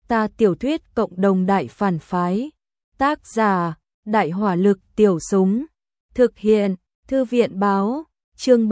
Ta tiểu thuyết cộng đồng đại phản phái. Tác giả, Đại Hỏa Lực Tiểu Súng. Thực hiện, Thư viện Báo. Chương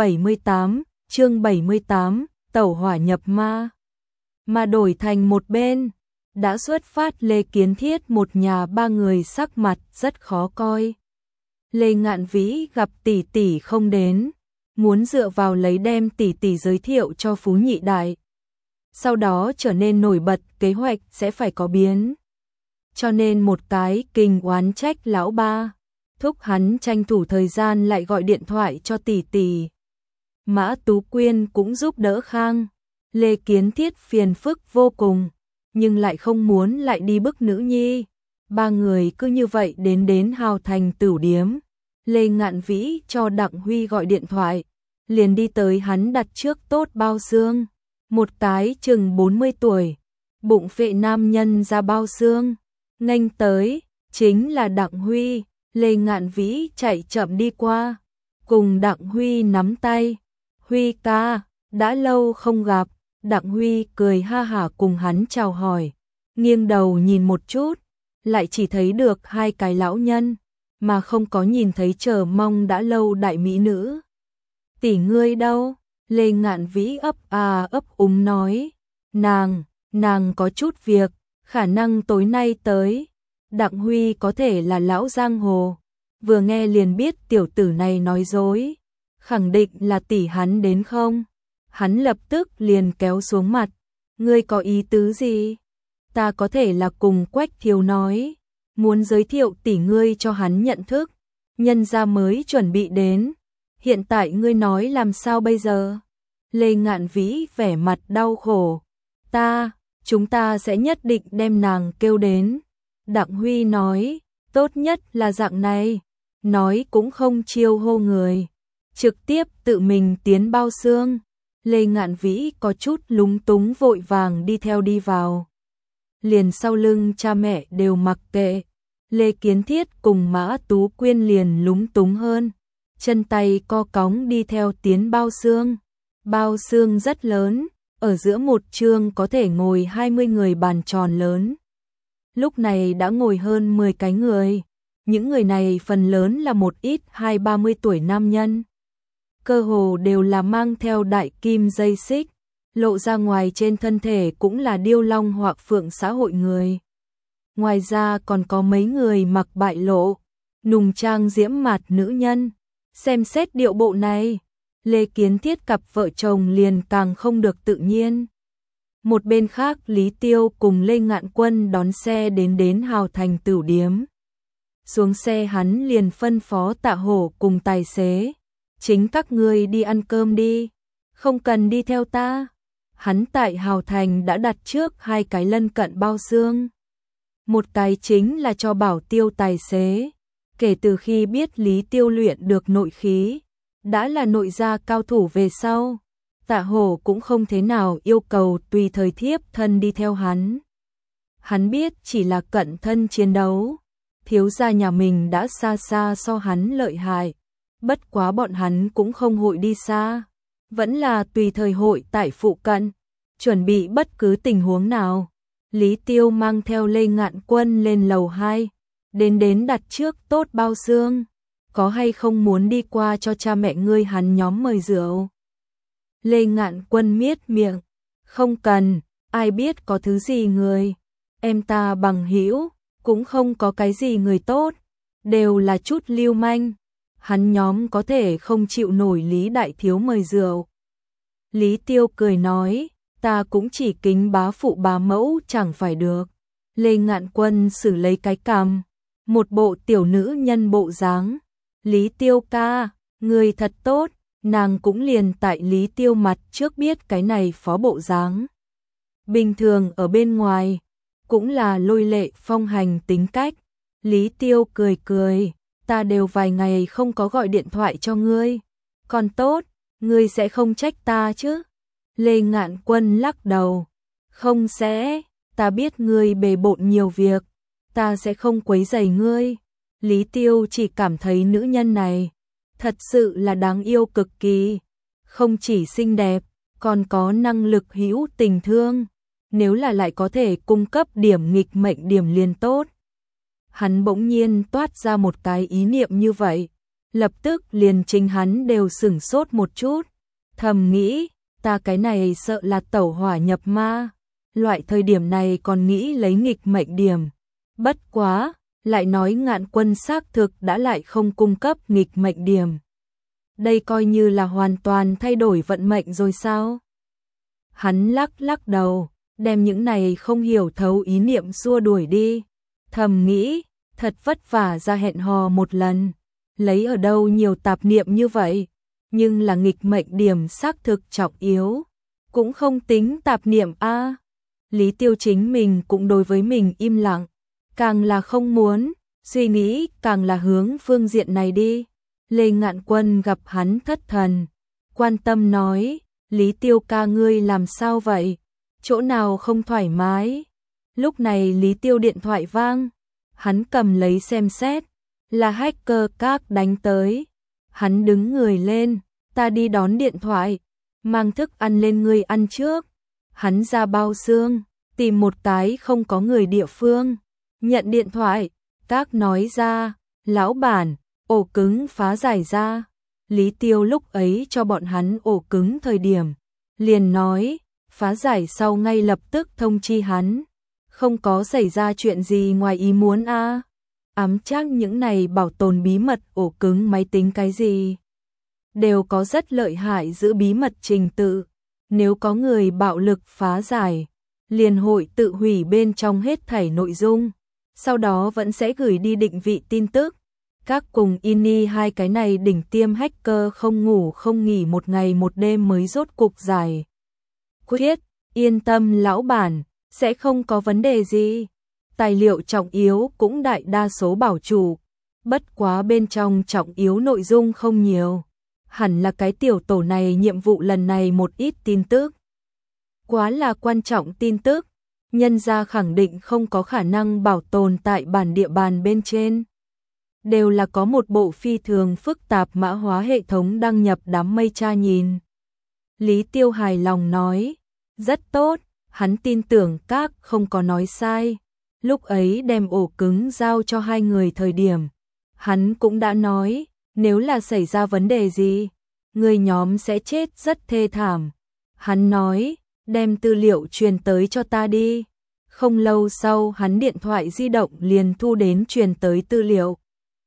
78, Tẩu hỏa nhập ma. Mà đổi thành một bên, đã xuất phát Lê Kiến Thiết, một nhà ba người sắc mặt rất khó coi. Lê Ngạn Vĩ gặp tỷ tỷ không đến, muốn dựa vào lấy đem tỷ tỷ giới thiệu cho Phú Nhị Đại. Sau đó trở nên nổi bật, kế hoạch sẽ phải có biến. Cho nên một cái kình oán trách lão ba, thúc hắn tranh thủ thời gian lại gọi điện thoại cho tỷ tỷ. Mã Tú Quyên cũng giúp đỡ Khang. Lê Kiến Thiết phiền phức vô cùng, nhưng lại không muốn lại đi bức nữ nhi. Ba người cứ như vậy đến Hào Thành Tửu Điếm. Lê Ngạn Vĩ cho Đặng Huy gọi điện thoại, liền đi tới hắn đặt trước tốt bao xương. Một cái chừng 40 tuổi, bụng phệ nam nhân ra bao xương, nghênh tới, chính là Đặng Huy. Lê Ngạn Vĩ chạy chậm đi qua, cùng Đặng Huy nắm tay. Huy ca, đã lâu không gặp. Đặng Huy cười ha hả cùng hắn chào hỏi, nghiêng đầu nhìn một chút, lại chỉ thấy được hai cái lão nhân, mà không có nhìn thấy chờ mong đã lâu đại mỹ nữ. Tỷ ngươi đâu? Lê Ngạn Vĩ ấp úng nói, nàng có chút việc, khả năng tối nay tới. Đặng Huy có thể là lão giang hồ, vừa nghe liền biết tiểu tử này nói dối, khẳng định là tỷ hắn đến không? Hắn lập tức liền kéo xuống mặt, ngươi có ý tứ gì? Ta có thể là cùng Quách Thiếu nói, muốn giới thiệu tỷ ngươi cho hắn nhận thức, nhân gia mới chuẩn bị đến, hiện tại ngươi nói làm sao bây giờ? Lê Ngạn Vĩ vẻ mặt đau khổ, chúng ta sẽ nhất định đem nàng kêu đến. Đặng Huy nói, tốt nhất là dạng này, nói cũng không chiêu hô người, trực tiếp tự mình tiến bao xương. Lê Ngạn Vĩ có chút lúng túng vội vàng đi vào. Liền sau lưng cha mẹ đều mặc kệ. Lê Kiến Thiết cùng Mã Tú Quyên liền lúng túng hơn, chân tay co cóng đi theo tiến bao xương. Bao xương rất lớn, ở giữa một chương có thể ngồi 20 người bàn tròn lớn. Lúc này đã ngồi hơn 10 cái người, những người này phần lớn là một ít 20-30 tuổi nam nhân. Cơ hồ đều là mang theo đại kim dây xích, lộ ra ngoài trên thân thể cũng là điêu long hoặc phượng xã hội người. Ngoài ra còn có mấy người mặc bại lộ, nùng trang diễm mặt nữ nhân. Xem xét điệu bộ này, Lê Kiến Thiết cặp vợ chồng liền càng không được tự nhiên. Một bên khác Lý Tiêu cùng Lê Ngạn Quân đón xe đến Hào Thành Tửu Điếm. Xuống xe hắn liền phân phó Tạ Hổ cùng tài xế, chính các ngươi đi ăn cơm đi, không cần đi theo ta. Hắn tại Hào Thành đã đặt trước hai cái lân cận bao xương. Một cái chính là cho Bảo Tiêu tài xế, kể từ khi biết Lý Tiêu luyện được nội khí, đã là nội gia cao thủ về sau, Tạ Hổ cũng không thế nào yêu cầu tùy thời thiếp thân đi theo hắn. Hắn biết chỉ là cận thân chiến đấu, thiếu gia nhà mình đã xa xa so hắn lợi hại. Bất quá bọn hắn cũng không hội đi xa, vẫn là tùy thời hội tại phụ cận, chuẩn bị bất cứ tình huống nào. Lý Tiêu mang theo Lê Ngạn Quân lên lầu 2, đến đặt trước tốt bao xương, có hay không muốn đi qua cho cha mẹ ngươi hắn nhóm mời rượu? Lê Ngạn Quân miết miệng, không cần, ai biết có thứ gì người, em ta bằng hữu cũng không có cái gì người tốt, đều là chút lưu manh. Hắn nhóm có thể không chịu nổi Lý Đại Thiếu mời rượu. Lý Tiêu cười nói, ta cũng chỉ kính bá phụ bá mẫu chẳng phải được. Lê Ngạn Quân xử lấy cái cằm, một bộ tiểu nữ nhân bộ dáng. Lý Tiêu ca, người thật tốt, nàng cũng liền tại Lý Tiêu mặt trước biết cái này phó bộ dáng. Bình thường ở bên ngoài, cũng là lôi lệ phong hành tính cách. Lý Tiêu cười. Ta đều vài ngày không có gọi điện thoại cho ngươi, còn tốt, ngươi sẽ không trách ta chứ? Lê Ngạn Quân lắc đầu, không sẽ, ta biết ngươi bề bộn nhiều việc, ta sẽ không quấy rầy ngươi. Lý Tiêu chỉ cảm thấy nữ nhân này thật sự là đáng yêu cực kỳ, không chỉ xinh đẹp, còn có năng lực hữu tình thương. nếu là lại có thể cung cấp điểm nghịch mệnh điểm liền tốt. Hắn bỗng nhiên toát ra một cái ý niệm như vậy, lập tức liền chính hắn đều sửng sốt một chút, thầm nghĩ, ta cái này sợ là tẩu hỏa nhập ma, loại thời điểm này còn nghĩ lấy nghịch mệnh điểm. Bất quá, lại nói Ngạn Quân xác thực đã lại không cung cấp nghịch mệnh điểm. Đây coi như là hoàn toàn thay đổi vận mệnh rồi sao? Hắn lắc lắc đầu, đem những này không hiểu thấu ý niệm xua đuổi đi. Thầm nghĩ, thật vất vả ra hẹn hò một lần, lấy ở đâu nhiều tạp niệm như vậy, nhưng là nghịch mệnh điểm xác thực trọng yếu, cũng không tính tạp niệm a. Lý Tiêu chính mình cũng đối với mình im lặng, càng là không muốn, suy nghĩ càng là hướng phương diện này đi. Lê Ngạn Quân gặp hắn thất thần, quan tâm nói, Lý Tiêu ca ngươi làm sao vậy? Chỗ nào không thoải mái? Lúc này Lý Tiêu điện thoại vang, hắn cầm lấy xem xét, là hacker các đánh tới. Hắn đứng người lên, ta đi đón điện thoại, mang thức ăn lên ngươi ăn trước. Hắn ra bao xương, tìm một cái không có người địa phương, nhận điện thoại, các nói ra, lão bản, ổ cứng phá giải ra. Lý Tiêu lúc ấy cho bọn hắn ổ cứng thời điểm, liền nói, phá giải sau ngay lập tức thông chi hắn, không có xảy ra chuyện gì ngoài ý muốn a. Ám chắc những này bảo tồn bí mật ổ cứng máy tính cái gì, đều có rất lợi hại giữ bí mật trình tự, nếu có người bạo lực phá giải, liền hội tự hủy bên trong hết thảy nội dung, sau đó vẫn sẽ gửi đi định vị tin tức. Các cùng INI hai cái này đỉnh tiêm hacker không ngủ không nghỉ một ngày một đêm mới rốt cục giải quyết, yên tâm lão bản, sẽ không có vấn đề gì. Tài liệu trọng yếu cũng đại đa số bảo chủ, bất quá bên trong trọng yếu nội dung không nhiều. Hẳn là cái tiểu tổ này nhiệm vụ lần này một ít tin tức. Quá là quan trọng tin tức, nhân ra khẳng định không có khả năng bảo tồn tại bản địa bàn bên trên. Đều là có một bộ phi thường phức tạp mã hóa hệ thống đăng nhập đám mây tra nhìn. Lý Tiêu hài lòng nói, rất tốt, hắn tin tưởng các không có nói sai. Lúc ấy đem ổ cứng giao cho hai người thời điểm, hắn cũng đã nói, nếu là xảy ra vấn đề gì, người nhóm sẽ chết rất thê thảm. Hắn nói, đem tư liệu truyền tới cho ta đi. Không lâu sau hắn điện thoại di động liền thu đến truyền tới tư liệu.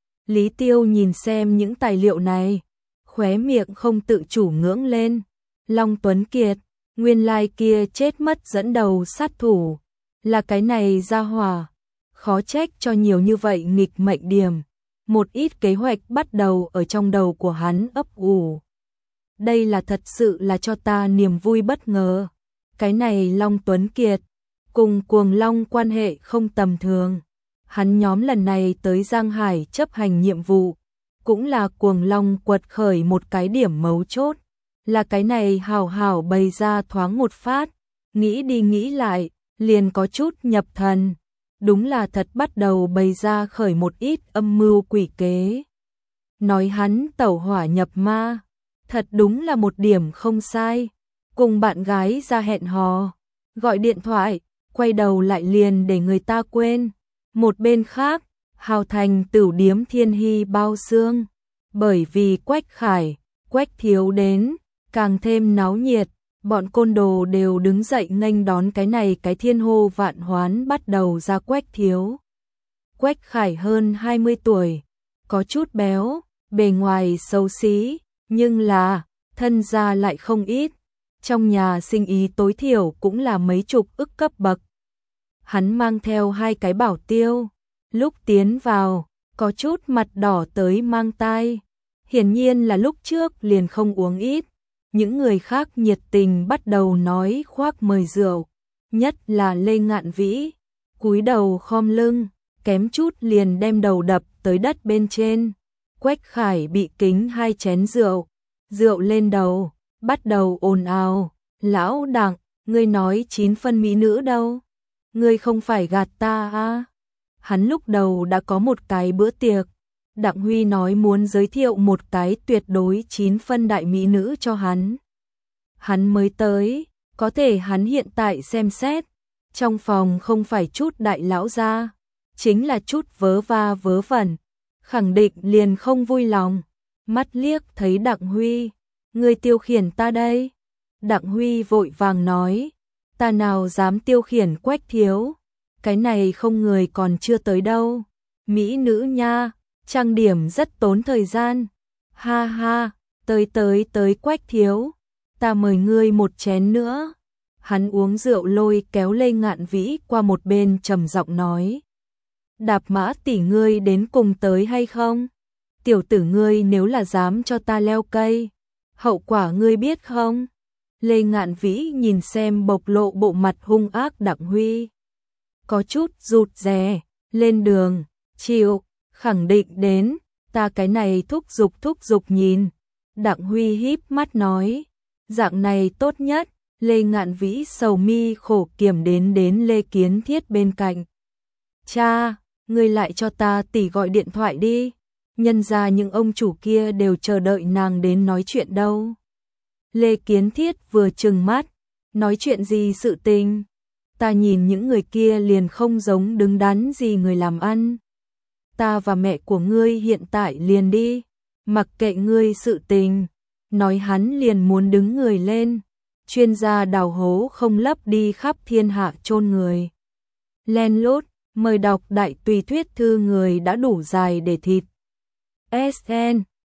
Lý Tiêu nhìn xem những tài liệu này, khóe miệng không tự chủ ngưỡng lên. Long Tuấn Kiệt, nguyên lai kia chết mất dẫn đầu sát thủ, là cái này ra hỏa, khó trách cho nhiều như vậy nghịch mệnh điểm. Một ít kế hoạch bắt đầu ở trong đầu của hắn ấp ủ. Đây là thật sự là cho ta niềm vui bất ngờ. Cái này Long Tuấn Kiệt, cùng Cuồng Long quan hệ không tầm thường. Hắn nhóm lần này tới Giang Hải chấp hành nhiệm vụ, cũng là Cuồng Long quật khởi một cái điểm mấu chốt. Là cái này hào hào bày ra thoáng một phát, nghĩ đi nghĩ lại, liền có chút nhập thần. Đúng là thật bắt đầu bày ra khởi một ít âm mưu quỷ kế. Nói hắn tẩu hỏa nhập ma, thật đúng là một điểm không sai. Cùng bạn gái ra hẹn hò, gọi điện thoại, quay đầu lại liền để người ta quên. Một bên khác, Hào Thành Tửu Điếm Thiên Hy bao xương, bởi vì Quách Khải, Quách Thiếu đến, càng thêm náo nhiệt, bọn côn đồ đều đứng dậy nghênh đón cái này cái thiên hô vạn hoán bắt đầu ra Quách Thiếu. Quách Khải hơn 20 tuổi, có chút béo, bề ngoài xấu xí, nhưng là, thân gia lại không ít, trong nhà sinh ý tối thiểu cũng là mấy chục ức cấp bậc. Hắn mang theo hai cái bảo tiêu, lúc tiến vào, có chút mặt đỏ tới mang tai, hiển nhiên là lúc trước liền không uống ít. Những người khác nhiệt tình bắt đầu nói khoác mời rượu, nhất là Lê Ngạn Vĩ, cúi đầu khom lưng, kém chút liền đem đầu đập tới đất bên trên. Quách Khải bị kính hai chén rượu lên đầu, bắt đầu ồn ào, lão Đặng, ngươi nói 9 phân mỹ nữ đâu? Ngươi không phải gạt ta à? Hắn lúc đầu đã có một cái bữa tiệc, Đặng Huy nói muốn giới thiệu một cái tuyệt đối 9 phân đại mỹ nữ cho hắn. Hắn mới tới, có thể hắn hiện tại xem xét, Trong phòng không phải chút đại lão gia, chính là chút vớ va vớ vẩn, khẳng định liền không vui lòng. Mắt liếc thấy Đặng Huy, người tiêu khiển ta đây. Đặng Huy vội vàng nói, ta nào dám tiêu khiển Quách thiếu, cái này không người còn chưa tới đâu. Mỹ nữ nha, trang điểm rất tốn thời gian. Ha ha, tới Quách thiếu, ta mời ngươi một chén nữa. Hắn uống rượu lôi kéo Lê Ngạn Vĩ qua một bên trầm giọng nói. Đạp Mã tỷ ngươi đến cùng tới hay không? Tiểu tử ngươi nếu là dám cho ta leo cây, hậu quả ngươi biết không? Lê Ngạn Vĩ nhìn xem bộc lộ bộ mặt hung ác Đặng Huy, có chút rụt rè. Lên đường, chịu, khẳng định đến, ta cái này thúc giục nhìn. Đặng Huy híp mắt nói, dạng này tốt nhất. Lê Ngạn Vĩ sầu mi khổ kiểm đến Lê Kiến Thiết bên cạnh. Cha, ngươi lại cho ta tỷ gọi điện thoại đi, nhân ra những ông chủ kia đều chờ đợi nàng đến nói chuyện đâu. Lê Kiến Thiết vừa trừng mắt, nói chuyện gì sự tình, ta nhìn những người kia liền không giống đứng đắn gì người làm ăn. Ta và mẹ của ngươi hiện tại liền đi, mặc kệ ngươi sự tình. Nói hắn liền muốn đứng người lên, chuyên gia đào hố không lấp đi khắp thiên hạ chôn người. Len lút, mời đọc đại tùy thuyết thư người đã đủ dài để thịt. SN